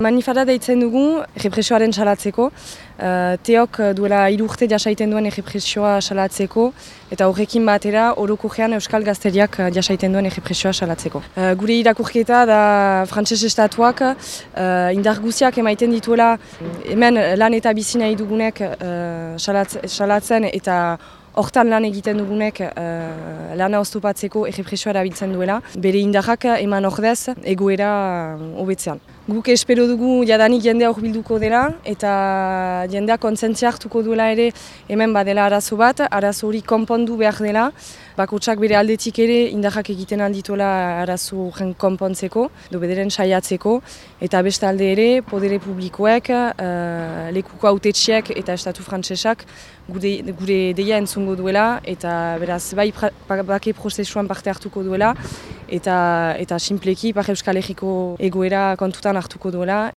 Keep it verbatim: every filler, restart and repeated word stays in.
Manifada deitzen dugu errepresioaren salatzeko. Uh, Teok duela hiru urte jasaiten duen errepresioa salatzeko eta horrekin batera orokorrean Euskal Gazteriak jasaiten duen errepresioa salatzeko. Uh, gure irakurketa da frantses estatuak uh, indar guztiak emaiten dituela hemen lan eta bizi nahi dugunek uh, salatz, salatzen eta hortan lan egiten dugunek uh, lana oztopatzeko errepresioa erabiltzen duela, bere indarrak eman ordez egoera hobetzean. Guk espero dugu jadanik jendea hurbilduko dela eta jendea kontzientzia hartuko duela ere hemen badela arazo bat, arazo hori konpondu behar dela, bakotsak bere aldetik ere indarrak egiten aldituela arazo horren konpontzeko, do bederen saiatzeko, eta beste alde ere podere publikoek, uh, lekuko hautetsiek eta estatu frantsesak gure, gure deia entzungo duela eta beraz bai pra, bake prozesuan parte hartuko duela eta, eta sinpleki Ipar Euskal Herriko egoera kontutan hartuko duela.